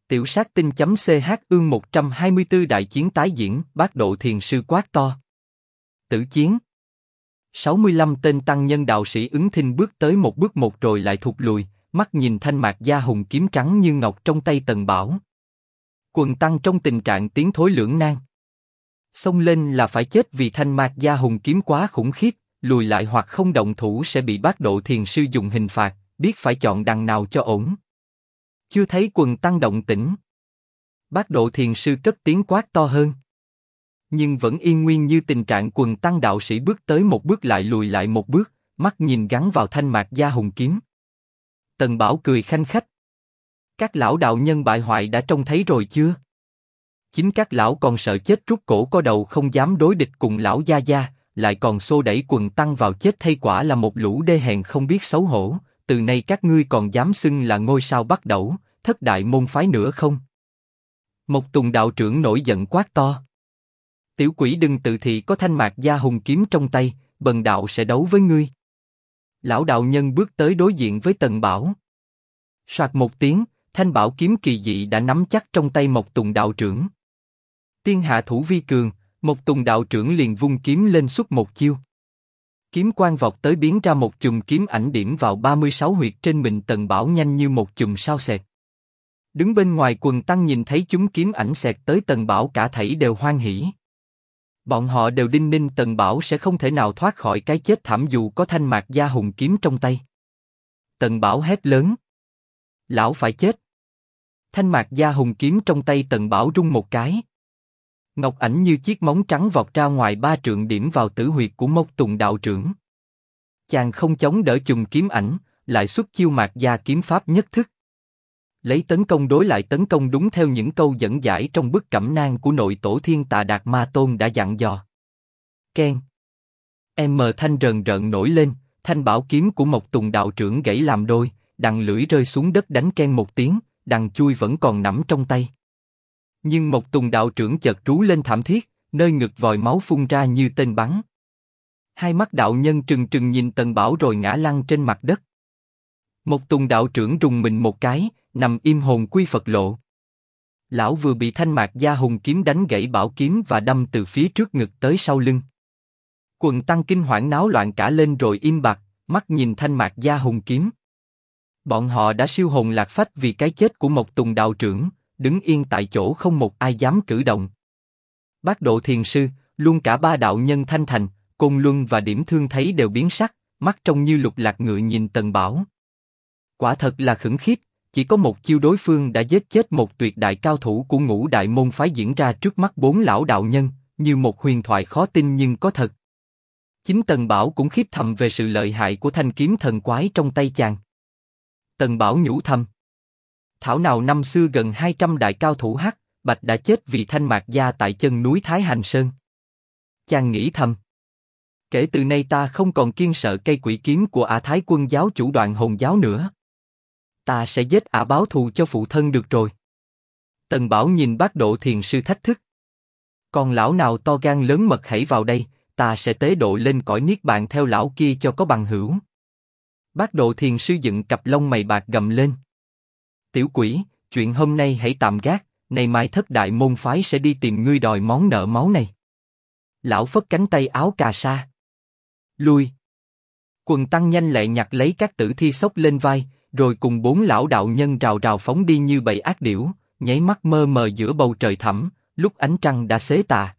Tiểu sát tinh.ch ương 124 đại chiến tái diễn, Bát Độ Thiền Sư quát to. Tử chiến. 65 tên tăng nhân đạo sĩ ứng thinh bước tới một bước một rồi lại thụt lùi, mắt nhìn thanh mạc gia hùng kiếm trắng như ngọc trong tay Tần Bảo. Quần tăng trong tình trạng tiến thối lưỡng nan. Xông lên là phải chết vì thanh mạc gia hùng kiếm quá khủng khiếp, lùi lại hoặc không động thủ sẽ bị Bát Độ Thiền Sư dùng hình phạt, biết phải chọn đằng nào cho ổn. Chưa thấy quần tăng động tĩnh, Bát Độ Thiền Sư cất tiếng quát to hơn. Nhưng vẫn yên nguyên như tình trạng quần tăng đạo sĩ bước tới một bước lại lùi lại một bước, mắt nhìn gắn vào thanh mạc gia hùng kiếm. Tần Bảo cười khanh khách. Các lão đạo nhân bại hoại đã trông thấy rồi chưa? Chính các lão còn sợ chết rút cổ có đầu không dám đối địch cùng lão gia gia, lại còn xô đẩy quần tăng vào chết thay, quả là một lũ đê hèn không biết xấu hổ. Từ nay các ngươi còn dám xưng là ngôi sao Bắc Đẩu, thất đại môn phái nữa không? Mộc Tùng đạo trưởng nổi giận quát to. Tiểu quỷ đừng tự thị có thanh mạc gia hùng kiếm trong tay, bần đạo sẽ đấu với ngươi. Lão đạo nhân bước tới đối diện với Tần Bảo. Soạt một tiếng, thanh bảo kiếm kỳ dị đã nắm chắc trong tay Mộc Tùng đạo trưởng. Tiên hạ thủ vi cường, Mộc Tùng đạo trưởng liền vung kiếm lên xuất một chiêu. Kiếm quang vọt tới biến ra một chùm kiếm ảnh điểm vào 36 huyệt trên mình Tần Bảo nhanh như một chùm sao xẹt. Đứng bên ngoài quần tăng nhìn thấy chúng kiếm ảnh xẹt tới Tần Bảo cả thảy đều hoan hỉ. Bọn họ đều đinh ninh Tần Bảo sẽ không thể nào thoát khỏi cái chết thảm dù có thanh mạc gia hùng kiếm trong tay. Tần Bảo hét lớn. Lão phải chết. Thanh mạc gia hùng kiếm trong tay Tần Bảo rung một cái. Ngọc ảnh như chiếc móng trắng vọt ra ngoài 3 trượng điểm vào tử huyệt của Mộc Tùng đạo trưởng. Chàng không chống đỡ chùm kiếm ảnh, lại xuất chiêu mạc gia kiếm pháp nhất thức. Lấy tấn công đối lại tấn công đúng theo những câu dẫn giải trong bức cẩm nang của nội tổ Thiên Tà Đạt Ma Tôn đã dặn dò. Keng. Thanh rần rợn nổi lên, thanh bảo kiếm của Mộc Tùng đạo trưởng gãy làm đôi, đằng lưỡi rơi xuống đất đánh keng một tiếng, đằng chui vẫn còn nắm trong tay. Nhưng Mộc Tùng đạo trưởng chợt rú lên thảm thiết, nơi ngực vòi máu phun ra như tên bắn. Hai mắt đạo nhân trừng trừng nhìn Tần Bảo rồi ngã lăn trên mặt đất. Mộc Tùng đạo trưởng rùng mình một cái, nằm im hồn quy Phật lộ. Lão vừa bị thanh mạc gia hùng kiếm đánh gãy bảo kiếm và đâm từ phía trước ngực tới sau lưng. Quần tăng kinh hoảng náo loạn cả lên rồi im bặt, mắt nhìn thanh mạc gia hùng kiếm. Bọn họ đã siêu hồn lạc phách vì cái chết của Mộc Tùng đạo trưởng, đứng yên tại chỗ không một ai dám cử động. Bát Độ Thiền Sư, luôn cả 3 đạo nhân Thanh Thành, Côn Luân và Điểm Thương thấy đều biến sắc, mắt trông như lục lạc ngựa nhìn Tần Bảo. Quả thật là khủng khiếp, chỉ có một chiêu đối phương đã giết chết một tuyệt đại cao thủ của ngũ đại môn phái diễn ra trước mắt 4 lão đạo nhân, như một huyền thoại khó tin nhưng có thật. Chính Tần Bảo cũng khiếp thầm về sự lợi hại của thanh kiếm thần quái trong tay chàng. Tần Bảo nhủ thầm. Thảo nào năm xưa gần 200 đại cao thủ Hắc, Bạch đã chết vì thanh mạc gia tại chân núi Thái Hành Sơn. Chàng nghĩ thầm. Kể từ nay ta không còn kiêng sợ cây quỷ kiếm của Ả Thái Quân giáo chủ Đoạn Hồn giáo nữa. Ta sẽ giết Ả báo thù cho phụ thân được rồi. Tần Bảo nhìn Bát Độ Thiền Sư thách thức. Còn lão nào to gan lớn mật hãy vào đây, ta sẽ tế độ lên cõi niết bàn theo lão kia cho có bằng hữu. Bát Độ Thiền Sư dựng cặp lông mày bạc gầm lên. Tiểu quỷ, chuyện hôm nay hãy tạm gác, ngày mai thất đại môn phái sẽ đi tìm ngươi đòi món nợ máu này. Lão phất cánh tay áo cà sa. Lui. Quần tăng nhanh lẹ nhặt lấy các tử thi xốc lên vai, rồi cùng 4 lão đạo nhân rào rào phóng đi như bầy ác điểu, nháy mắt mơ mờ giữa bầu trời thẳm, lúc ánh trăng đã xế tà.